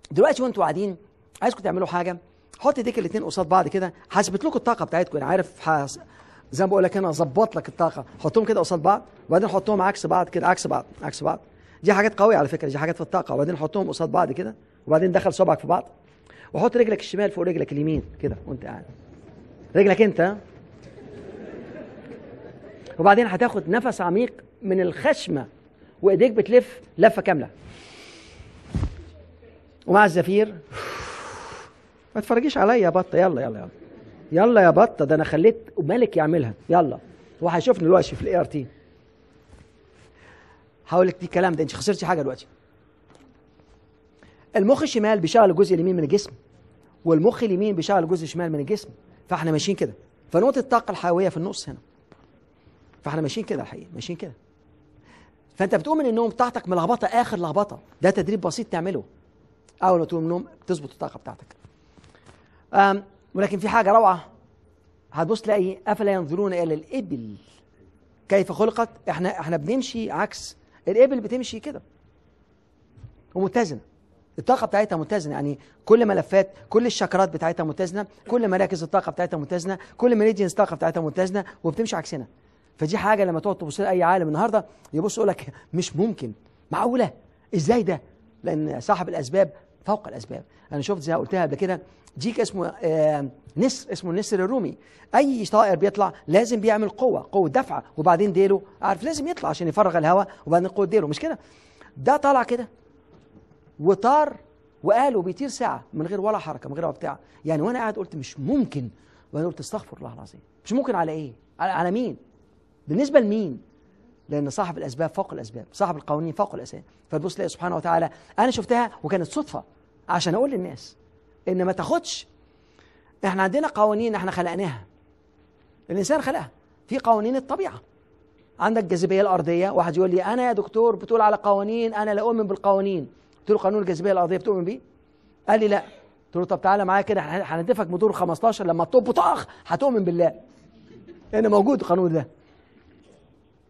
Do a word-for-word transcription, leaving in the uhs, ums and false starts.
دلوقتي وانتوا قاعدين عايزكم تعملوا حاجه، حط ايديك الاثنين قصاد بعض كده، حسبت لكم الطاقه بتاعتكم، انا عارف حس... زي ما بقول لك انا ظبط لك الطاقه، حطهم كده قصاد بعض وبعدين حطهم عكس بعض كده، عكس بعض عكس بعض. دي حاجات قويه على فكره، دي حاجات في الطاقه. وبعدين حطهم قصاد بعض كده وبعدين دخل صبعك في بعض وحط رجلك الشمال فوق رجلك اليمين كده وانت قاعد، رجلك انت، وبعدين هتاخد نفس عميق من الخشمه وايديك بتلف لفه كامله، ومع الزفير ما تفرجيش عليا يا بطه، يلا يلا يلا يلا يا بطه، ده انا خليت ملك يعملها، يلا هو هيشوفني دلوقتي في الاي ار تي. هقول لك دي الكلام ده، انت خسرتي حاجه دلوقتي. المخ الشمال بيشغل الجزء اليمين من الجسم، والمخ اليمين بيشغل الجزء الشمال من الجسم، فاحنا ماشيين كده، فنقطه الطاقه الحيويه في النص هنا، فاحنا ماشيين كده الحقيقه، ماشيين كده. فانت بتقوم من النوم بتاعتك ملخبطه اخر لخبطه، ده تدريب بسيط تعمله. اول ما تقوم من النوم تظبط الطاقه بتاعتك. أم ولكن في حاجه روعه، هتبص تلاقي افلا ينظرون الى الابل كيف خلقت. احنا احنا بنمشي عكس الابل، بتمشي كده ومتزنه، الطاقه بتاعتها متزنه، يعني كل ملفات كل الشكرات بتاعتها متزنه، كل مراكز الطاقه بتاعتها متزنه، كل ميريديانز الطاقه بتاعتها متزنه، وبتمشي عكسنا. فدي حاجه لما تقعد تبص لاي عالم النهارده يبص يقول لك مش ممكن، معقوله ازاي ده؟ لان صاحب الاسباب فوق الاسباب. انا شفت زي ما قلتها قبل كده ديك اسمه آه نسر، اسمه النسر الرومي. اي طائر بيطلع لازم بيعمل قوه قوه دفعه، وبعدين ديله عارف لازم يطلع عشان يفرغ الهواء، وبعدين قوه ديله، مش كده؟ ده طلع كده وطار وقال بيطير ساعه من غير ولا حركه من غير ولا بتاع، يعني وانا قاعد قلت مش ممكن، وانا قلت استغفر الله العظيم، مش ممكن على ايه؟ على, على مين؟ بالنسبه لمين؟ لان صاحب الاسباب فوق الاسباب، صاحب القوانين فوق الاسباب. فتبص تلاقي سبحانه وتعالى انا شفتها وكانت صدفه عشان اقول للناس ان ما تاخدش، احنا عندنا قوانين احنا خلقناها، الانسان خلقها، في قوانين الطبيعه. عندك الجاذبيه الارضيه، واحد يقول لي انا يا دكتور بتقول على قوانين، انا لا اؤمن بالقوانين. قلت له قانون الجاذبيه الارضيه بتؤمن بيه؟ قال لي لا. قلت له طب تعالى معايا كده هندفك بدور خمستاشر، لما تطب طخ هتؤمن بالله ان موجود القانون ده.